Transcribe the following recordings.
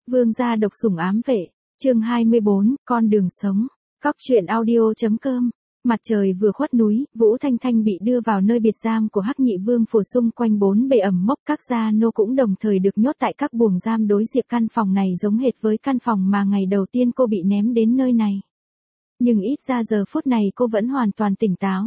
Vương gia độc sủng ám vệ, chương 24, con đường sống. Cóc truyện audio.com. Mặt trời vừa khuất núi, Vũ Thanh Thanh bị đưa vào nơi biệt giam của Hắc Nhị Vương phủ, xung quanh bốn bề ẩm mốc, các gia nô cũng đồng thời được nhốt tại các buồng giam đối diện. Căn phòng này giống hệt với căn phòng mà ngày đầu tiên cô bị ném đến nơi này. Nhưng ít ra giờ phút này cô vẫn hoàn toàn tỉnh táo.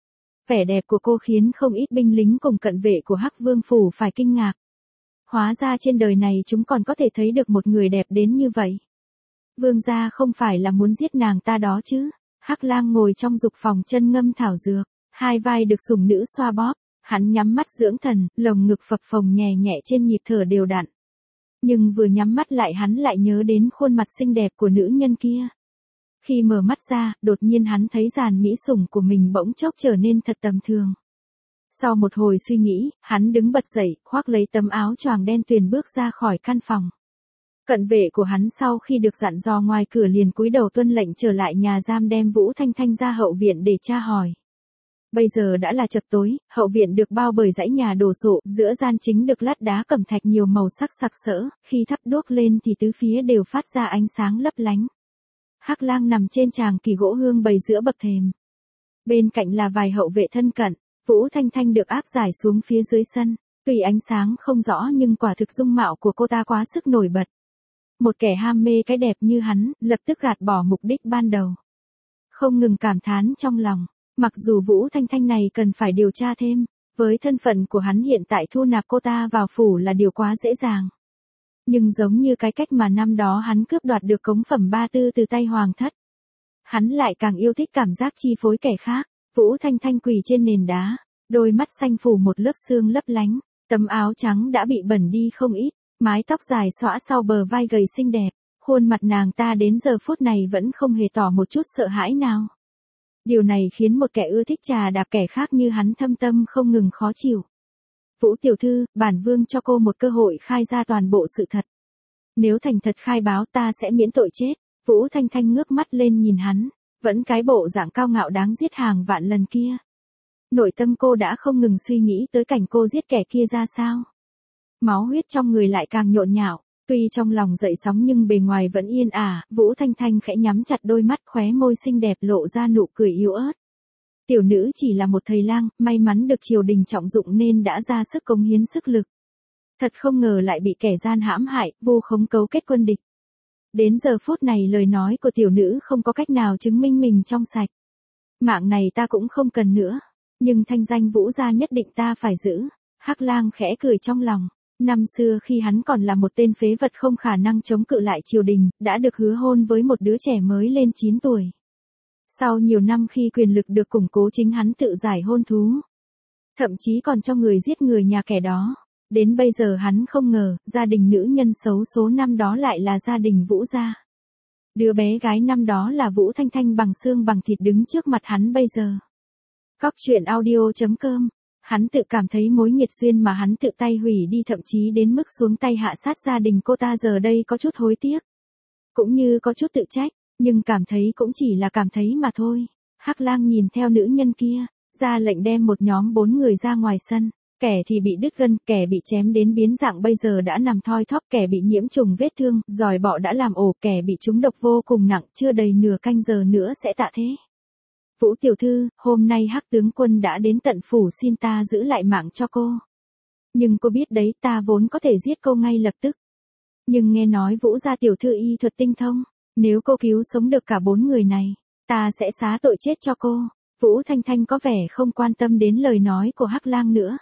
Vẻ đẹp của cô khiến không ít binh lính cùng cận vệ của Hắc Vương phủ phải kinh ngạc. Hóa ra trên đời này chúng còn có thể thấy được một người đẹp đến như vậy. Vương gia không phải là muốn giết nàng ta đó chứ? Hắc Lang ngồi trong dục phòng chân ngâm thảo dược, hai vai được sủng nữ xoa bóp, hắn nhắm mắt dưỡng thần, lồng ngực phập phồng nhẹ nhẹ trên nhịp thở đều đặn. Nhưng vừa nhắm mắt lại hắn lại nhớ đến khuôn mặt xinh đẹp của nữ nhân kia. Khi mở mắt ra, đột nhiên hắn thấy dàn mỹ sủng của mình bỗng chốc trở nên thật tầm thường. Sau một hồi suy nghĩ, hắn đứng bật dậy, khoác lấy tấm áo choàng đen tuyền bước ra khỏi căn phòng. Cận vệ của hắn sau khi được dặn dò ngoài cửa liền cúi đầu tuân lệnh trở lại nhà giam, đem Vũ Thanh Thanh ra hậu viện để tra hỏi. Bây giờ đã là chập tối, hậu viện được bao bởi dãy nhà đồ sộ, giữa gian chính được lát đá cẩm thạch nhiều màu sắc sặc sỡ, khi thắp đuốc lên thì tứ phía đều phát ra ánh sáng lấp lánh. Hắc Lang nằm trên tràng kỳ gỗ hương bày giữa bậc thềm. Bên cạnh là vài hậu vệ thân cận. Vũ Thanh Thanh được áp giải xuống phía dưới sân, tuy ánh sáng không rõ nhưng quả thực dung mạo của cô ta quá sức nổi bật. Một kẻ ham mê cái đẹp như hắn, lập tức gạt bỏ mục đích ban đầu. Không ngừng cảm thán trong lòng, mặc dù Vũ Thanh Thanh này cần phải điều tra thêm, với thân phận của hắn hiện tại thu nạp cô ta vào phủ là điều quá dễ dàng. Nhưng giống như cái cách mà năm đó hắn cướp đoạt được cống phẩm ba tư từ tay hoàng thất, hắn lại càng yêu thích cảm giác chi phối kẻ khác. Vũ Thanh Thanh quỳ trên nền đá, đôi mắt xanh phủ một lớp sương lấp lánh, tấm áo trắng đã bị bẩn đi không ít, mái tóc dài xõa sau bờ vai gầy xinh đẹp, khuôn mặt nàng ta đến giờ phút này vẫn không hề tỏ một chút sợ hãi nào. Điều này khiến một kẻ ưa thích trà đạp kẻ khác như hắn thâm tâm không ngừng khó chịu. Vũ tiểu thư, bản vương cho cô một cơ hội khai ra toàn bộ sự thật. Nếu thành thật khai báo ta sẽ miễn tội chết. Vũ Thanh Thanh ngước mắt lên nhìn hắn. Vẫn cái bộ dạng cao ngạo đáng giết hàng vạn lần kia. Nội tâm cô đã không ngừng suy nghĩ tới cảnh cô giết kẻ kia ra sao. Máu huyết trong người lại càng nhộn nhạo, tuy trong lòng dậy sóng nhưng bề ngoài vẫn yên ả. Vũ Thanh Thanh khẽ nhắm chặt đôi mắt, khóe môi xinh đẹp lộ ra nụ cười yếu ớt. Tiểu nữ chỉ là một thầy lang, may mắn được triều đình trọng dụng nên đã ra sức cống hiến sức lực. Thật không ngờ lại bị kẻ gian hãm hại, vu khống cấu kết quân địch. Đến giờ phút này lời nói của tiểu nữ không có cách nào chứng minh mình trong sạch. Mạng này ta cũng không cần nữa, nhưng thanh danh Vũ gia nhất định ta phải giữ. Hắc Lang khẽ cười trong lòng, năm xưa khi hắn còn là một tên phế vật không khả năng chống cự lại triều đình, đã được hứa hôn với một đứa trẻ mới lên 9 tuổi. Sau nhiều năm khi quyền lực được củng cố chính hắn tự giải hôn thú. Thậm chí còn cho người giết người nhà kẻ đó. Đến bây giờ hắn không ngờ, gia đình nữ nhân xấu số năm đó lại là gia đình Vũ gia. Đứa bé gái năm đó là Vũ Thanh Thanh bằng xương bằng thịt đứng trước mặt hắn bây giờ. Cóc truyện audio.com. Hắn tự cảm thấy mối nghiệt duyên mà hắn tự tay hủy đi thậm chí đến mức xuống tay hạ sát gia đình cô ta giờ đây có chút hối tiếc. Cũng như có chút tự trách, nhưng cảm thấy cũng chỉ là cảm thấy mà thôi. Hắc Lang nhìn theo nữ nhân kia, ra lệnh đem một nhóm 4 người ra ngoài sân. Kẻ thì bị đứt gân, kẻ bị chém đến biến dạng bây giờ đã nằm thoi thóp, kẻ bị nhiễm trùng vết thương, giòi bọ đã làm ổ, kẻ bị trúng độc vô cùng nặng, chưa đầy nửa canh giờ nữa sẽ tạ thế. Vũ tiểu thư, hôm nay Hắc tướng quân đã đến tận phủ xin ta giữ lại mạng cho cô. Nhưng cô biết đấy, ta vốn có thể giết cô ngay lập tức. Nhưng nghe nói Vũ gia tiểu thư y thuật tinh thông, nếu cô cứu sống được cả 4 người này, ta sẽ xá tội chết cho cô. Vũ Thanh Thanh có vẻ không quan tâm đến lời nói của Hắc Lang nữa,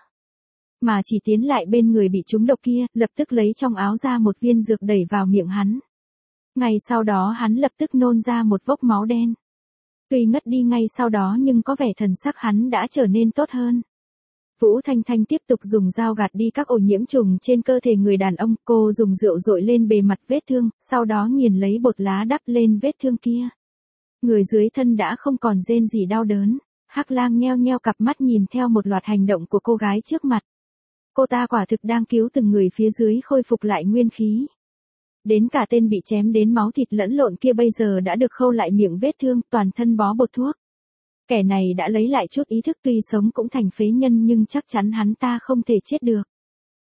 mà chỉ tiến lại bên người bị trúng độc kia, lập tức lấy trong áo ra một viên dược đẩy vào miệng hắn. Ngay sau đó hắn lập tức nôn ra một vốc máu đen. Tuy ngất đi ngay sau đó nhưng có vẻ thần sắc hắn đã trở nên tốt hơn. Vũ Thanh Thanh tiếp tục dùng dao gạt đi các ổ nhiễm trùng trên cơ thể người đàn ông, cô dùng rượu dội lên bề mặt vết thương, sau đó nghiền lấy bột lá đắp lên vết thương kia. Người dưới thân đã không còn rên gì đau đớn. Hắc Lang nheo nheo cặp mắt nhìn theo một loạt hành động của cô gái trước mặt. Cô ta quả thực đang cứu từng người phía dưới khôi phục lại nguyên khí. Đến cả tên bị chém đến máu thịt lẫn lộn kia bây giờ đã được khâu lại miệng vết thương, toàn thân bó bột thuốc. Kẻ này đã lấy lại chút ý thức, tuy sống cũng thành phế nhân nhưng chắc chắn hắn ta không thể chết được.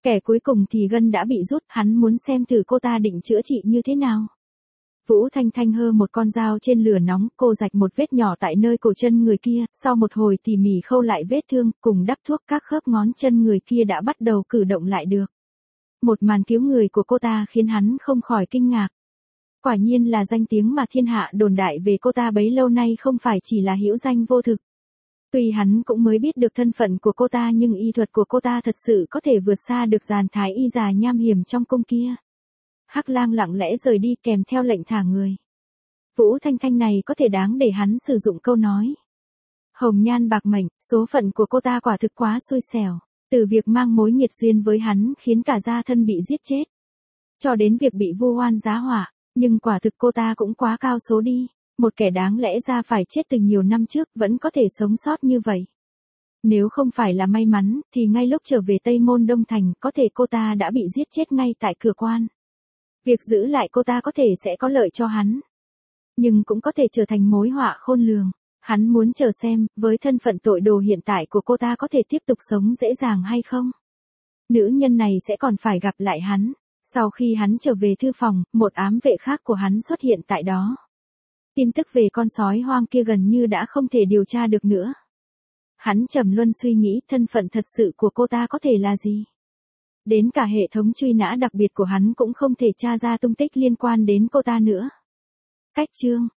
Kẻ cuối cùng thì gân đã bị rút, hắn muốn xem thử cô ta định chữa trị như thế nào. Vũ Thanh Thanh hơ một con dao trên lửa nóng, cô rạch một vết nhỏ tại nơi cổ chân người kia, sau một hồi tỉ mỉ khâu lại vết thương, cùng đắp thuốc các khớp ngón chân người kia đã bắt đầu cử động lại được. Một màn cứu người của cô ta khiến hắn không khỏi kinh ngạc. Quả nhiên là danh tiếng mà thiên hạ đồn đại về cô ta bấy lâu nay không phải chỉ là hữu danh vô thực. Tuy hắn cũng mới biết được thân phận của cô ta nhưng y thuật của cô ta thật sự có thể vượt xa được dàn thái y già nham hiểm trong cung kia. Hắc Lang lặng lẽ rời đi kèm theo lệnh thả người. Vũ Thanh Thanh này có thể đáng để hắn sử dụng câu nói. Hồng nhan bạc mệnh, số phận của cô ta quả thực quá xui xẻo. Từ việc mang mối nghiệt duyên với hắn khiến cả gia thân bị giết chết. Cho đến việc bị vu oan giá họa, nhưng quả thực cô ta cũng quá cao số đi. Một kẻ đáng lẽ ra phải chết từ nhiều năm trước vẫn có thể sống sót như vậy. Nếu không phải là may mắn, thì ngay lúc trở về Tây Môn Đông Thành có thể cô ta đã bị giết chết ngay tại cửa quan. Việc giữ lại cô ta có thể sẽ có lợi cho hắn. Nhưng cũng có thể trở thành mối họa khôn lường. Hắn muốn chờ xem, với thân phận tội đồ hiện tại của cô ta có thể tiếp tục sống dễ dàng hay không. Nữ nhân này sẽ còn phải gặp lại hắn. Sau khi hắn trở về thư phòng, một ám vệ khác của hắn xuất hiện tại đó. Tin tức về con sói hoang kia gần như đã không thể điều tra được nữa. Hắn trầm luân suy nghĩ thân phận thật sự của cô ta có thể là gì. Đến cả hệ thống truy nã đặc biệt của hắn cũng không thể tra ra tung tích liên quan đến cô ta nữa. Cách chương